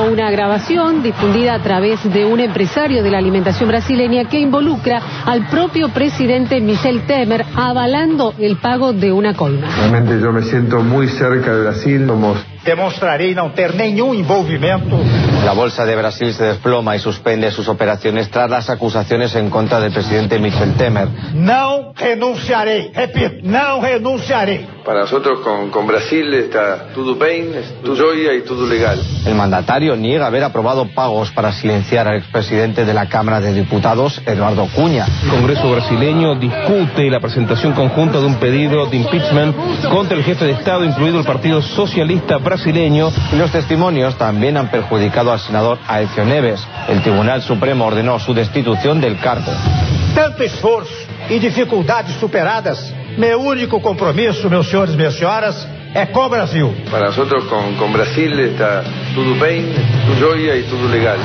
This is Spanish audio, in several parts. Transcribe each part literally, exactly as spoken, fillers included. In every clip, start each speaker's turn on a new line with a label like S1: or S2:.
S1: una grabación difundida a través de un empresario de la alimentación brasileña que involucra al propio presidente Michel Temer avalando el pago de una coima.
S2: Realmente yo me siento muy cerca de Brasil. Somos...
S3: Demostraré no tener ningún envolvimiento.
S4: La bolsa de Brasil se desploma y suspende sus operaciones tras las acusaciones en contra del presidente Michel Temer.
S3: No renunciaré, repito, no renunciaré.
S2: Para nosotros con, con Brasil está tudo bem, tudo joia y todo legal.
S4: El mandatario niega haber aprobado pagos para silenciar al expresidente de la Cámara de Diputados, Eduardo Cunha.
S5: El Congreso brasileño discute la presentación conjunta de un pedido de impeachment contra el jefe de Estado, incluido el Partido Socialista Brasileño.
S4: Y los testimonios también han perjudicado al senador Aécio Neves. El Tribunal Supremo ordenó su destitución del cargo.
S3: Tanto esforço e dificuldades superadas, meu único compromisso, meus senhores, minhas senhoras, é com o Brasil.
S2: Para nosotros con, con Brasil está tudo bem, tudo joia y todo legal.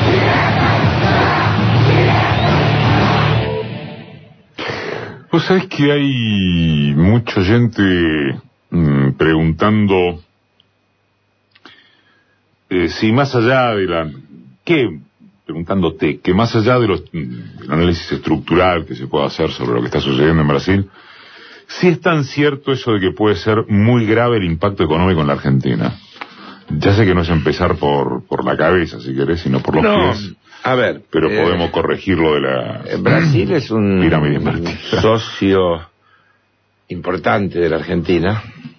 S6: Vos sabés que hay mucha gente mmm, preguntando eh, si más allá de la... ¿Qué? Preguntándote, que más allá de los, del análisis estructural que se pueda hacer sobre lo que está sucediendo en Brasil, sí es tan cierto eso de que puede ser muy grave el impacto económico en la Argentina. Ya sé que no es empezar por, por la cabeza, si querés, sino por los
S7: no,
S6: pies.
S7: A ver,
S6: pero
S7: eh,
S6: podemos corregirlo de la...
S7: Brasil es un
S6: pirámide invertida.
S7: Socio importante de la Argentina.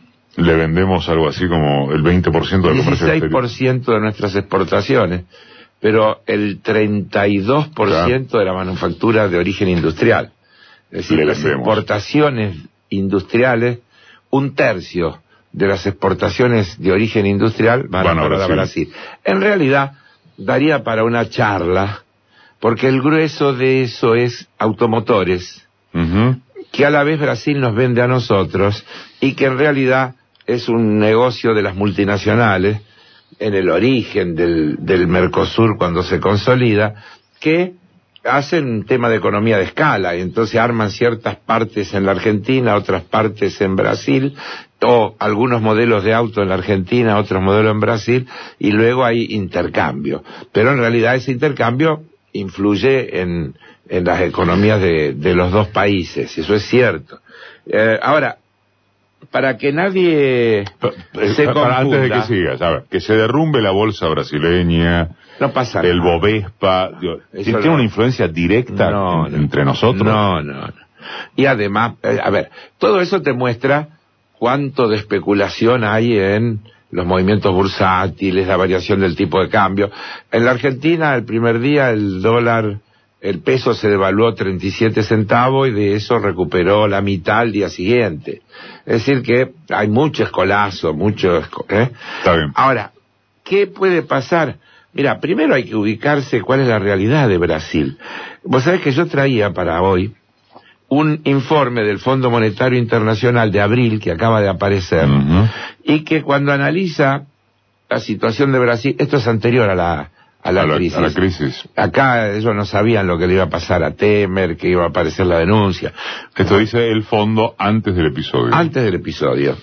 S6: Le vendemos algo así como el veinte por ciento del comercio exterior.
S7: dieciséis por ciento de nuestras exportaciones, pero el treinta y dos por ciento claro. de la manufactura de origen industrial. Es decir,
S6: Le
S7: las
S6: vendemos.
S7: exportaciones industriales, un tercio de las exportaciones de origen industrial van, van a, a Brasil. Brasil. En realidad, daría para una charla, porque el grueso de eso es automotores, uh-huh. que a la vez Brasil nos vende a nosotros, y que en realidad es un negocio de las multinacionales, en el origen del, del Mercosur cuando se consolida, que hacen un tema de economía de escala, y entonces arman ciertas partes en la Argentina, otras partes en Brasil, o algunos modelos de auto en la Argentina, otros modelos en Brasil, y luego hay intercambio. Pero en realidad ese intercambio influye en, en las economías de, de los dos países, eso es cierto. Eh, ahora, para que nadie
S6: pero,
S7: se confunda,
S6: antes de que sigas, a ver, que se derrumbe la bolsa brasileña,
S7: no pasa
S6: el
S7: nada.
S6: Bovespa, ¿tiene no. una influencia directa
S7: no,
S6: en,
S7: no,
S6: entre nosotros?
S7: No, no, no. Y además, eh, a ver, todo eso te muestra cuánto de especulación hay en los movimientos bursátiles, la variación del tipo de cambio. En la Argentina, el primer día, el dólar, el peso se devaluó treinta y siete centavos y de eso recuperó la mitad al día siguiente. Es decir que hay mucho escolazo, mucho... ¿eh?
S6: Está bien.
S7: Ahora, ¿qué puede pasar? Mira, primero hay que ubicarse cuál es la realidad de Brasil. Vos sabés que yo traía para hoy un informe del Fondo Monetario Internacional de abril que acaba de aparecer, uh-huh. y que cuando analiza la situación de Brasil, esto es anterior a la... A la, a, la, crisis.
S6: a la crisis.
S7: Acá ellos no sabían lo que le iba a pasar a Temer, que iba a aparecer la denuncia.
S6: Esto dice el fondo antes del episodio.
S7: Antes del episodio.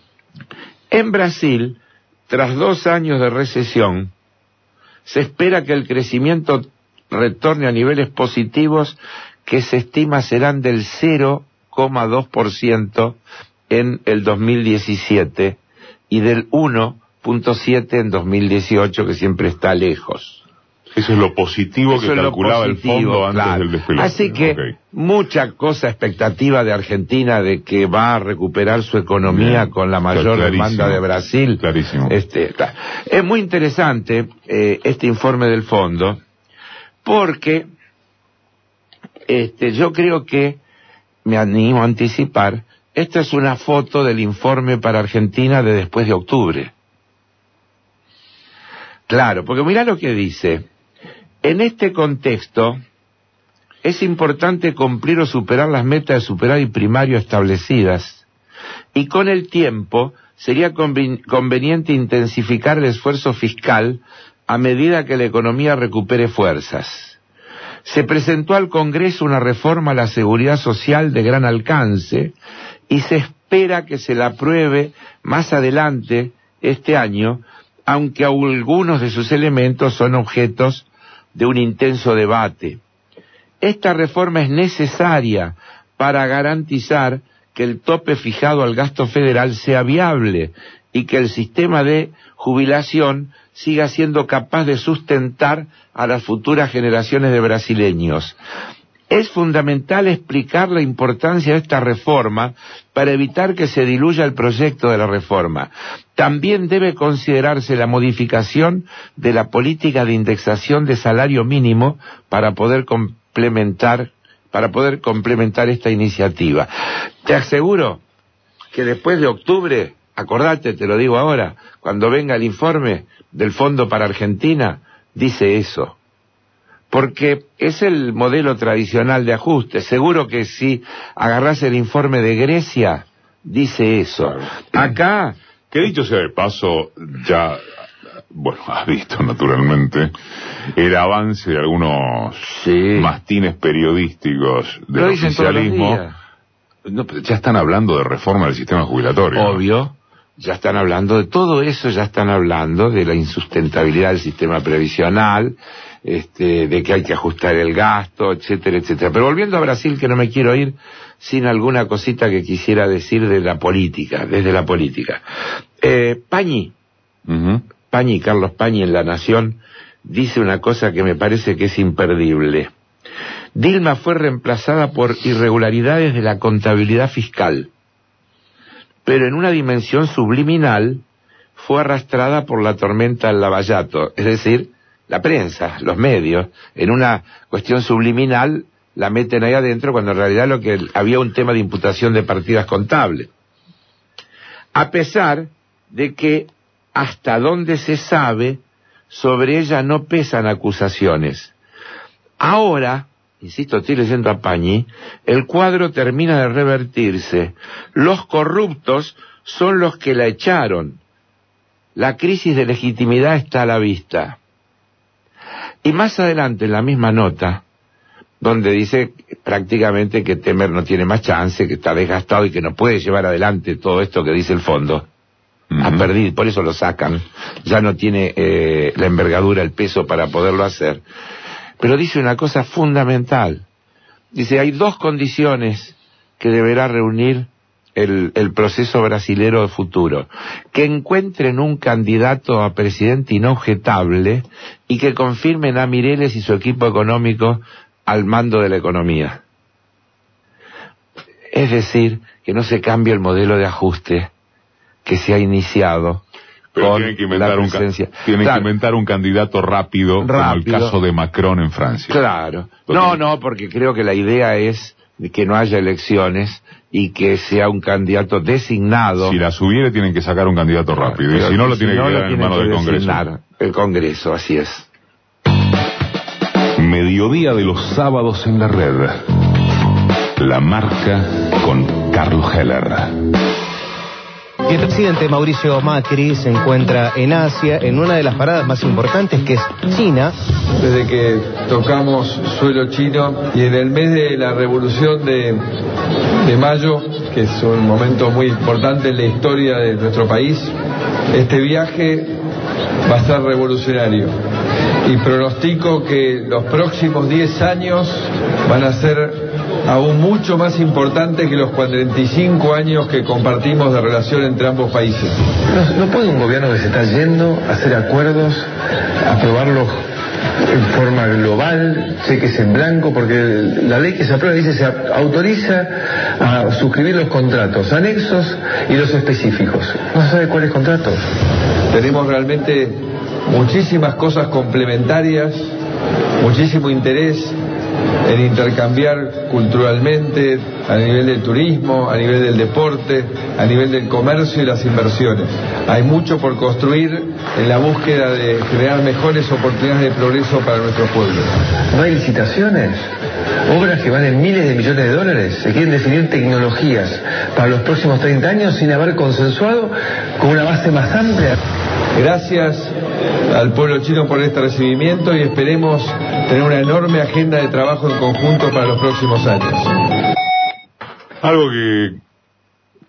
S7: En Brasil, tras dos años de recesión, se espera que el crecimiento retorne a niveles positivos que se estima serán del cero coma dos por ciento en el dos mil diecisiete y del uno punto siete en dos mil dieciocho, que siempre está lejos.
S6: Eso es lo positivo Eso que calculaba positivo, el fondo antes
S7: claro.
S6: del despelote.
S7: Así que okay. mucha cosa expectativa de Argentina de que va a recuperar su economía Bien. con la mayor Clarísimo. demanda de Brasil.
S6: Clarísimo.
S7: Este, claro. Es muy interesante eh, este informe del fondo, porque este, yo creo que, me animo a anticipar, esta es una foto del informe para Argentina de después de octubre. Claro, porque mirá lo que dice. En este contexto, es importante cumplir o superar las metas de superávit primario establecidas, y con el tiempo sería conven- conveniente intensificar el esfuerzo fiscal a medida que la economía recupere fuerzas. Se presentó al Congreso una reforma a la seguridad social de gran alcance, y se espera que se la apruebe más adelante este año, aunque algunos de sus elementos son objetos de un intenso debate. Esta reforma es necesaria para garantizar que el tope fijado al gasto federal sea viable y que el sistema de jubilación siga siendo capaz de sustentar a las futuras generaciones de brasileños. Es fundamental explicar la importancia de esta reforma para evitar que se diluya el proyecto de la reforma. También debe considerarse la modificación de la política de indexación de salario mínimo para poder complementar, para poder complementar esta iniciativa. Te aseguro que después de octubre, acordate, te lo digo ahora, cuando venga el informe del Fondo para Argentina, dice eso. Porque es el modelo tradicional de ajuste. Seguro que si agarrás el informe de Grecia, dice eso. Acá...
S6: Que dicho sea de paso, ya, bueno, has visto naturalmente el avance de algunos sí. mastines periodísticos del Lo oficialismo. No, ya están hablando de reforma del sistema jubilatorio.
S7: Obvio. ¿No? Ya están hablando de todo eso, ya están hablando de la insustentabilidad del sistema previsional, este, de que hay que ajustar el gasto, etcétera, etcétera. Pero volviendo a Brasil, que no me quiero ir sin alguna cosita que quisiera decir de la política, desde la política. Eh, Pañi, uh-huh. Pañi, Carlos Pañi en La Nación, dice una cosa que me parece que es imperdible. Dilma fue reemplazada por irregularidades de la contabilidad fiscal, pero en una dimensión subliminal fue arrastrada por la tormenta del Lavallato, es decir, la prensa, los medios, en una cuestión subliminal la meten ahí adentro cuando en realidad lo que había un tema de imputación de partidas contables. A pesar de que hasta donde se sabe sobre ella no pesan acusaciones. Ahora, insisto, estoy leyendo a Pañi, el cuadro termina de revertirse. Los corruptos son los que la echaron. La crisis de legitimidad está a la vista. Y más adelante en la misma nota, donde dice prácticamente que Temer no tiene más chance, que está desgastado y que no puede llevar adelante todo esto que dice el fondo. Uh-huh. Ha perdido, por eso lo sacan. Ya no tiene eh, la envergadura, el peso para poderlo hacer. Pero dice una cosa fundamental. Dice, hay dos condiciones que deberá reunir el, el proceso brasilero futuro. Que encuentren un candidato a presidente inobjetable y que confirmen a Mireles y su equipo económico al mando de la economía. Es decir, que no se cambie el modelo de ajuste que se ha iniciado.
S6: Pero tienen que inventar, un, tienen claro. que inventar un candidato rápido, rápido, como el caso de Macron en Francia.
S7: Claro. No, no, porque creo que la idea es que no haya elecciones y que sea un candidato designado.
S6: Si las hubiere, tienen que sacar un candidato rápido. Pero y si no, lo si tiene no, que quedar en manos del Congreso.
S7: El Congreso, así es.
S8: Mediodía de los sábados en la red. La Marca con Carlos Heller.
S9: El presidente Mauricio Macri se encuentra en Asia, en una de las paradas más importantes, que es China.
S10: Desde que tocamos suelo chino y en el mes de la revolución de, de mayo, que es un momento muy importante en la historia de nuestro país, este viaje va a ser revolucionario. Y pronostico que los próximos diez años van a ser aún mucho más importantes que los cuarenta y cinco años que compartimos de relación entre ambos países.
S11: No, no puede un gobierno que se está yendo a hacer acuerdos, aprobarlos en forma global, cheques en blanco, porque la ley que se aprueba dice se autoriza a suscribir los contratos, anexos y los específicos. No se sabe cuáles contratos.
S10: Tenemos realmente muchísimas cosas complementarias, muchísimo interés en intercambiar culturalmente, a nivel del turismo, a nivel del deporte, a nivel del comercio y las inversiones. Hay mucho por construir en la búsqueda de crear mejores oportunidades de progreso para nuestro pueblo.
S11: ¿No hay licitaciones? Obras que valen miles de millones de dólares. Se quieren definir tecnologías para los próximos treinta años sin haber consensuado con una base más amplia.
S10: Gracias al pueblo chino por este recibimiento y esperemos tener una enorme agenda de trabajo en conjunto para los próximos años.
S6: Algo que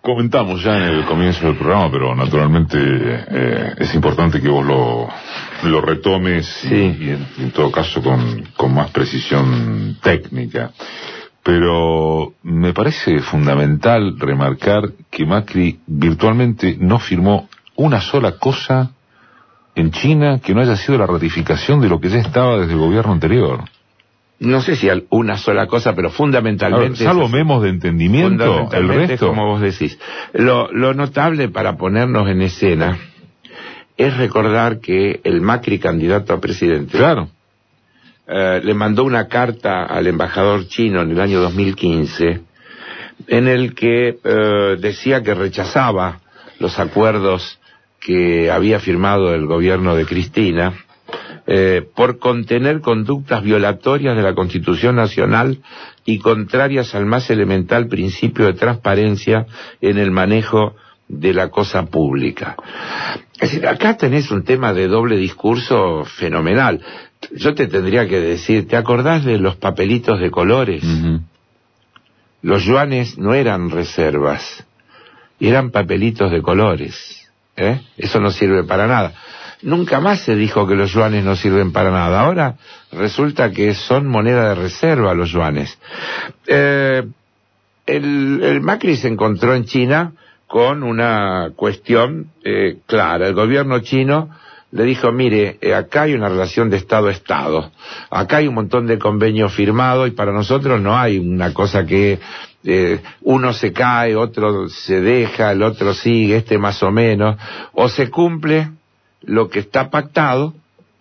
S6: comentamos ya en el comienzo del programa, pero naturalmente eh, es importante que vos lo, lo retomes sí. y, y en, en todo caso con, con más precisión técnica. Pero me parece fundamental remarcar que Macri virtualmente no firmó una sola cosa en China que no haya sido la ratificación de lo que ya estaba desde el gobierno anterior.
S7: No sé si una sola cosa, pero fundamentalmente...
S6: Ver, salvo memos de entendimiento, el resto...
S7: como vos decís. Lo, lo notable para ponernos en escena es recordar que el Macri candidato a presidente...
S6: Claro.
S7: Eh, le mandó una carta al embajador chino en el año dos mil quince en el que eh, decía que rechazaba los acuerdos que había firmado el gobierno de Cristina... Eh, por contener conductas violatorias de la Constitución Nacional y contrarias al más elemental principio de transparencia en el manejo de la cosa pública. Es decir, acá tenés un tema de doble discurso fenomenal. Yo te tendría que decir, ¿te acordás de los papelitos de colores? Uh-huh. Los yuanes no eran reservas, eran papelitos de colores. ¿eh? Eso no sirve para nada. Nunca más se dijo que los yuanes no sirven para nada. Ahora resulta que son moneda de reserva los yuanes. Eh, el, el Macri se encontró en China con una cuestión eh, clara. El gobierno chino le dijo, mire, eh, acá hay una relación de Estado a Estado. Acá hay un montón de convenios firmados y para nosotros no hay una cosa que eh, uno se cae, otro se deja, el otro sigue, este más o menos. O se cumple lo que está pactado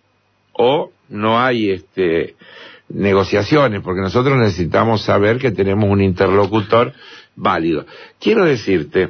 S7: o no hay este negociaciones, porque nosotros necesitamos saber que tenemos un interlocutor válido. Quiero decirte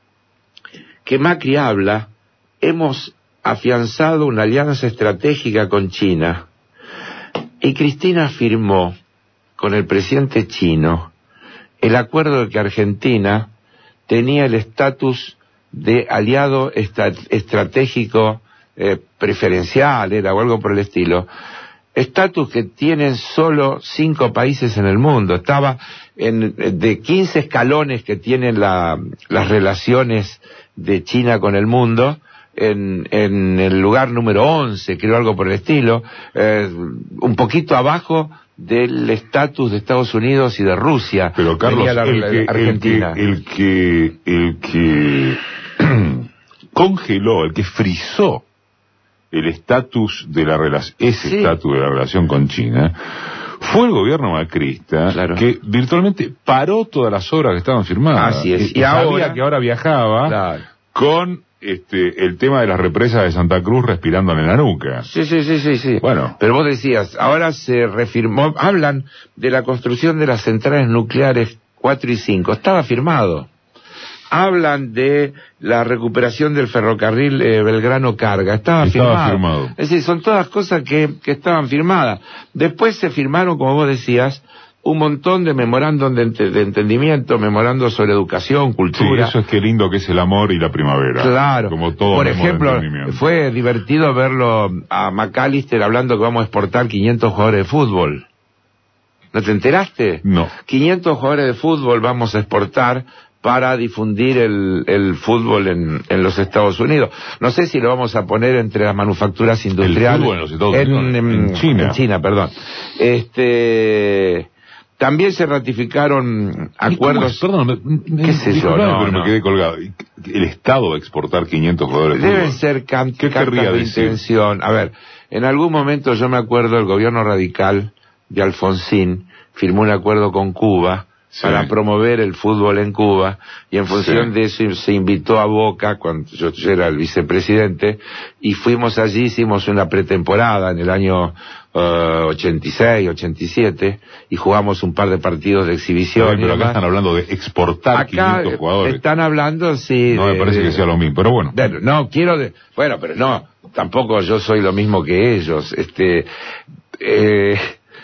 S7: que Macri habla, hemos afianzado una alianza estratégica con China y Cristina firmó con el presidente chino el acuerdo de que Argentina tenía el estatus de aliado esta- estratégico Eh, preferencial, era o algo por el estilo, estatus que tienen solo cinco países en el mundo. Estaba en de quince escalones que tienen la, las relaciones de China con el mundo, en, en el lugar número once, creo, algo por el estilo, eh, un poquito abajo del estatus de Estados Unidos y de Rusia.
S6: Pero Carlos,
S7: la,
S6: el, que,
S7: Argentina.
S6: el que, el que, el que congeló, el que frizó el estatus de la relación, ese estatus sí. de la relación con China, fue el gobierno macrista, claro. que virtualmente paró todas las obras que estaban firmadas.
S7: Así es.
S6: Y, y sabía ahora, que ahora viajaba claro. con este el tema de las represas de Santa Cruz respirando en la nuca.
S7: Sí, sí, sí, sí, sí.
S6: Bueno.
S7: Pero vos decías, ahora se refirmó, hablan de la construcción de las centrales nucleares cuatro y cinco, estaba firmado. Hablan de la recuperación del ferrocarril eh, Belgrano Carga, estaba, estaba firmado. firmado. Es decir, son todas cosas que, que estaban firmadas. Después se firmaron, como vos decías, un montón de memorándum de, ent de entendimiento, memorándum sobre educación, cultura.
S6: Sí, eso es que lindo que es el amor y la primavera.
S7: Claro.
S6: Como todo.
S7: Por ejemplo, fue divertido verlo a McAllister hablando que vamos a exportar quinientos jugadores de fútbol. ¿No te enteraste?
S6: No.
S7: quinientos jugadores de fútbol vamos a exportar para difundir el, el fútbol en, en los Estados Unidos. No sé si lo vamos a poner entre las manufacturas industriales.
S6: El fútbol en los Estados Unidos.
S7: En, en, en China. En China, perdón. Este... También se ratificaron acuerdos...
S6: Perdón, me,
S7: ¿qué sé yo? No,
S6: pero
S7: no.
S6: me quedé colgado. ¿El Estado va a exportar quinientos jugadores de
S7: Deben
S6: fútbol?
S7: ser can
S6: ¿Qué querría
S7: de
S6: decir?
S7: intención. A ver, en algún momento yo me acuerdo el gobierno radical de Alfonsín firmó un acuerdo con Cuba sí. para promover el fútbol en Cuba, y en función sí. de eso se invitó a Boca, cuando yo, yo era el vicepresidente, y fuimos allí, hicimos una pretemporada en el año uh, ochenta y seis, ochenta y siete, y jugamos un par de partidos de exhibición.
S6: Pero, pero acá están hablando de exportar acá quinientos jugadores.
S7: Están hablando, sí.
S6: No
S7: de,
S6: me parece
S7: de,
S6: que sea lo mismo, pero bueno.
S7: De, no, quiero... De, bueno, pero no, tampoco yo soy lo mismo que ellos. Este... Eh,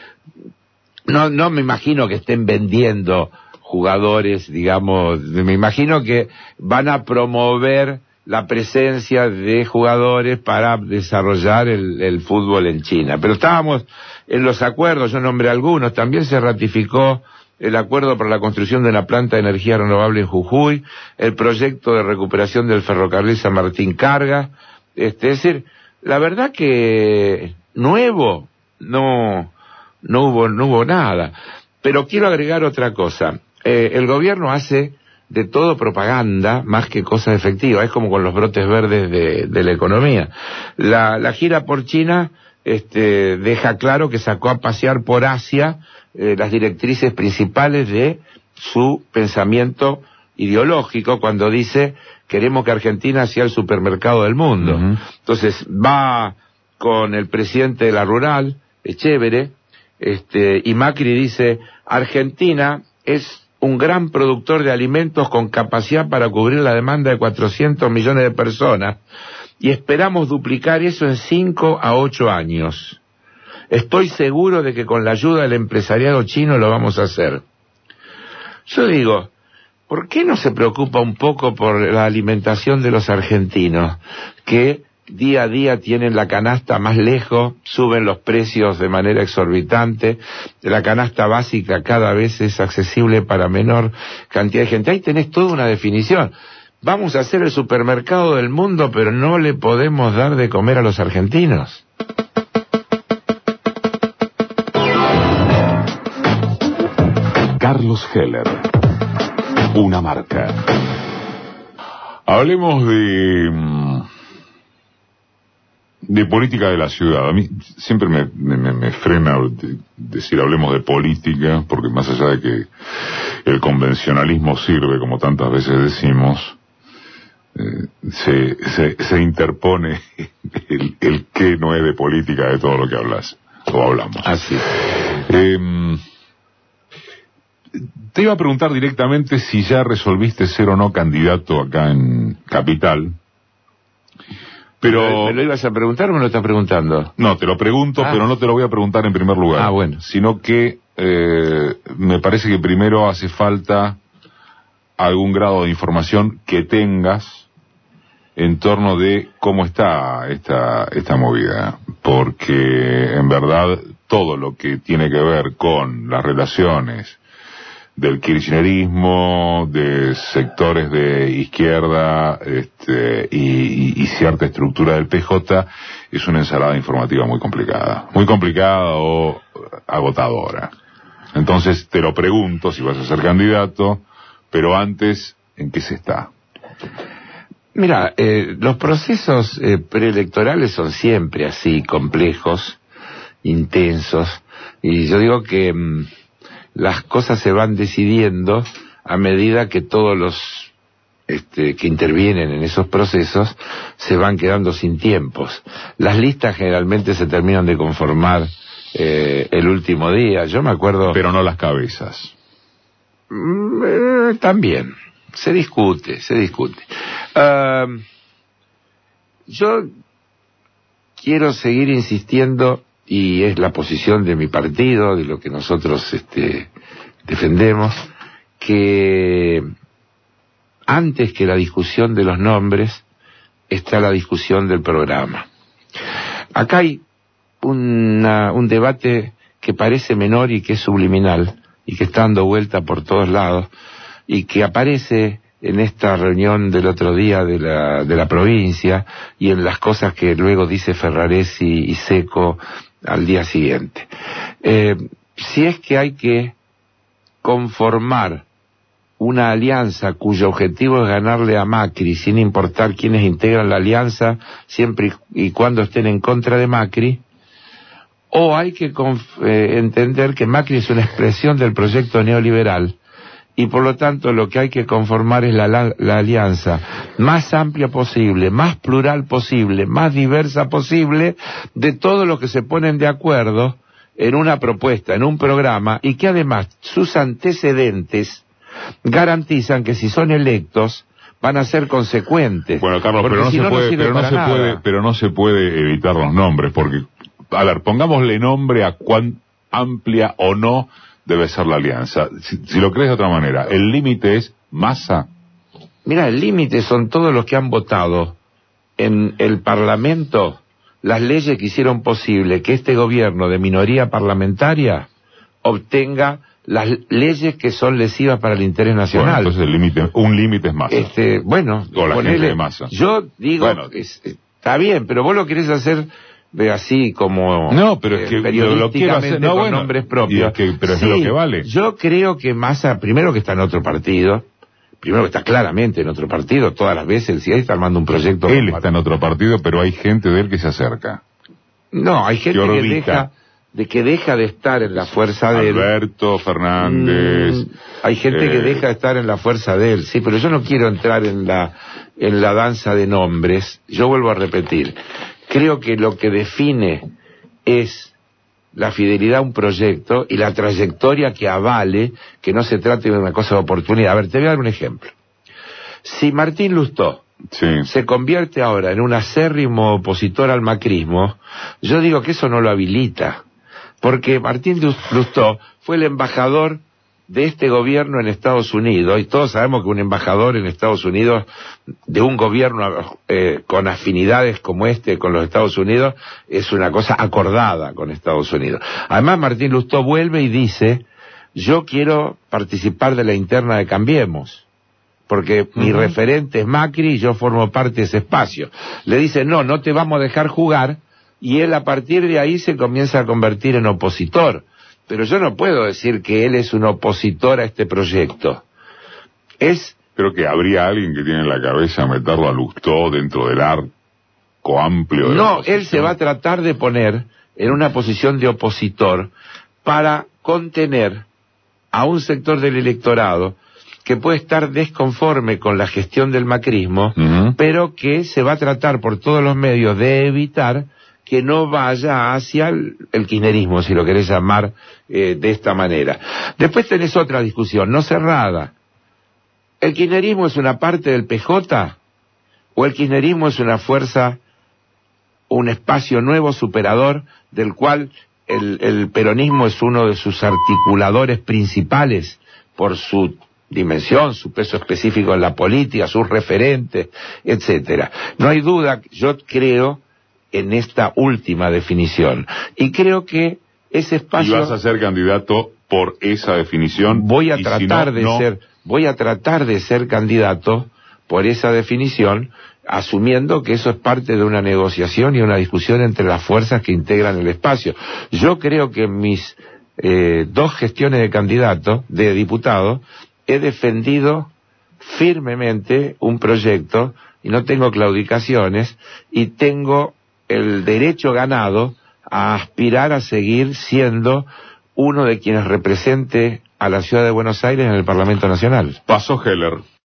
S7: No, no me imagino que estén vendiendo jugadores, digamos, me imagino que van a promover la presencia de jugadores para desarrollar el, el fútbol en China. Pero estábamos en los acuerdos, yo nombré algunos, también se ratificó el acuerdo para la construcción de una planta de energía renovable en Jujuy, el proyecto de recuperación del ferrocarril San Martín Carga. Este, es decir, la verdad que nuevo no, no hubo, no hubo nada. Pero quiero agregar otra cosa. Eh, el gobierno hace de todo propaganda más que cosas efectivas. Es como con los brotes verdes de, de la economía. La, la gira por China este, deja claro que sacó a pasear por Asia eh, las directrices principales de su pensamiento ideológico cuando dice queremos que Argentina sea el supermercado del mundo. Uh-huh. Entonces va con el presidente de la Rural, Echevere, este, y Macri dice Argentina es un gran productor de alimentos con capacidad para cubrir la demanda de cuatrocientos millones de personas y esperamos duplicar eso en cinco a ocho años. Estoy seguro de que con la ayuda del empresariado chino lo vamos a hacer. Yo digo, ¿por qué no se preocupa un poco por la alimentación de los argentinos que día a día tienen la canasta más lejos, suben los precios de manera exorbitante, la canasta básica cada vez es accesible para menor cantidad de gente? Ahí tenés toda una definición. Vamos a hacer el supermercado del mundo, pero no le podemos dar de comer a los argentinos.
S8: Carlos Heller, una marca.
S6: Hablemos de de política de la ciudad. A mí siempre me, me, me frena de decir hablemos de política, porque más allá de que el convencionalismo sirve, como tantas veces decimos, eh, se, se, se interpone el, el qué no es de política de todo lo que hablas, o hablamos.
S7: Así es.
S6: Eh, Te iba a preguntar directamente si ya resolviste ser o no candidato acá en Capital, pero...
S7: ¿Me lo ibas a preguntar o me lo estás preguntando?
S6: No, te lo pregunto, ah. pero no te lo voy a preguntar en primer lugar.
S7: Ah, bueno.
S6: Sino que eh, me parece que primero hace falta algún grado de información que tengas en torno de cómo está esta, esta movida, porque en verdad todo lo que tiene que ver con las relaciones del kirchnerismo, de sectores de izquierda este, y, y, y cierta estructura del P J es una ensalada informativa muy complicada, muy complicada o agotadora. Entonces te lo pregunto si vas a ser candidato, pero antes, ¿en qué se está?
S7: Mira, eh, los procesos eh, preelectorales son siempre así, complejos, intensos, y yo digo que mmm, las cosas se van decidiendo a medida que todos los este, que intervienen en esos procesos se van quedando sin tiempos. Las listas generalmente se terminan de conformar eh, el último día. Yo me acuerdo...
S6: Pero no las cabezas.
S7: Eh, también. Se discute, se discute. Uh, yo quiero seguir insistiendo, y es la posición de mi partido, de lo que nosotros este, defendemos, que antes que la discusión de los nombres está la discusión del programa. Acá hay una, un debate que parece menor y que es subliminal, y que está dando vuelta por todos lados, y que aparece en esta reunión del otro día de la, de la provincia, y en las cosas que luego dice Ferraresi y Seco al día siguiente. Eh, si es que hay que conformar una alianza cuyo objetivo es ganarle a Macri, sin importar quiénes integran la alianza, siempre y, y cuando estén en contra de Macri, o hay que conf- eh, entender que Macri es una expresión del proyecto neoliberal, y por lo tanto lo que hay que conformar es la, la, la alianza más amplia posible, más plural posible, más diversa posible, de todos los que se ponen de acuerdo en una propuesta, en un programa, y que además sus antecedentes garantizan que si son electos van a ser consecuentes.
S6: Bueno, Carlos, pero no,
S7: si
S6: se
S7: no,
S6: puede,
S7: no
S6: pero no se
S7: nada.
S6: puede, pero no se puede evitar los nombres, porque, a ver, pongámosle nombre a cuán amplia o no debe ser la alianza. Si, si lo crees de otra manera, el límite es Massa.
S7: Mira, el límite son todos los que han votado en el Parlamento las leyes que hicieron posible que este gobierno de minoría parlamentaria obtenga las leyes que son lesivas para el interés nacional.
S6: Bueno, entonces el límite, un límite es Massa.
S7: Este, bueno,
S6: o la
S7: ponele,
S6: gente de Massa.
S7: Yo digo,
S6: bueno,
S7: es, está bien, pero vos lo querés hacer de así como
S6: no, pero es que
S7: eh,
S6: lo quiero hacer, no,
S7: con
S6: bueno,
S7: nombres propios.
S6: Es que, pero
S7: sí,
S6: es lo que vale.
S7: Yo creo que Massa, primero que está en otro partido, primero que está claramente en otro partido, todas las veces el C I A está armando un proyecto.
S6: Él está en otro partido, pero hay gente de él que se acerca.
S7: No, hay gente que, que deja de que deja de estar en la fuerza de él.
S6: Alberto Fernández.
S7: Mm, hay gente eh... que deja de estar en la fuerza de él, sí, pero yo no quiero entrar en la en la danza de nombres. Yo vuelvo a repetir. Creo que lo que define es la fidelidad a un proyecto y la trayectoria que avale que no se trate de una cosa de oportunidad. A ver, te voy a dar un ejemplo. Si Martín Lustó sí. se convierte ahora en un acérrimo opositor al macrismo, yo digo que eso no lo habilita. Porque Martín Lustó fue el embajador de este gobierno en Estados Unidos, y todos sabemos que un embajador en Estados Unidos, de un gobierno eh, con afinidades como este con los Estados Unidos, es una cosa acordada con Estados Unidos. Además, Martín Lustó vuelve y dice, yo quiero participar de la interna de Cambiemos, porque uh-huh. mi referente es Macri y yo formo parte de ese espacio. Le dice, no, no te vamos a dejar jugar, y él a partir de ahí se comienza a convertir en opositor. Pero yo no puedo decir que él es un opositor a este proyecto. Es...
S6: Creo que habría alguien que tiene en la cabeza meterlo a Lustó dentro del arco amplio de
S7: No, él se va a tratar de poner en una posición de opositor para contener a un sector del electorado que puede estar desconforme con la gestión del macrismo, uh-huh. pero que se va a tratar por todos los medios de evitar que no vaya hacia el, el kirchnerismo, si lo querés llamar eh, de esta manera. Después tenés otra discusión, no cerrada. ¿El kirchnerismo es una parte del P J? ¿O el kirchnerismo es una fuerza, un espacio nuevo, superador, del cual el, el peronismo es uno de sus articuladores principales por su dimensión, su peso específico en la política, sus referentes, etcétera? No hay duda, yo creo en esta última definición. Y creo que ese espacio...
S6: ¿Y vas a ser candidato por esa definición?
S7: Voy a
S6: y
S7: tratar
S6: si no,
S7: de
S6: no.
S7: ser, voy a tratar de ser candidato por esa definición, asumiendo que eso es parte de una negociación y una discusión entre las fuerzas que integran el espacio. Yo creo que en mis eh, dos gestiones de candidato, de diputado, he defendido firmemente un proyecto y no tengo claudicaciones y tengo el derecho ganado a aspirar a seguir siendo uno de quienes represente a la ciudad de Buenos Aires en el Parlamento Nacional.
S6: Paso Heller.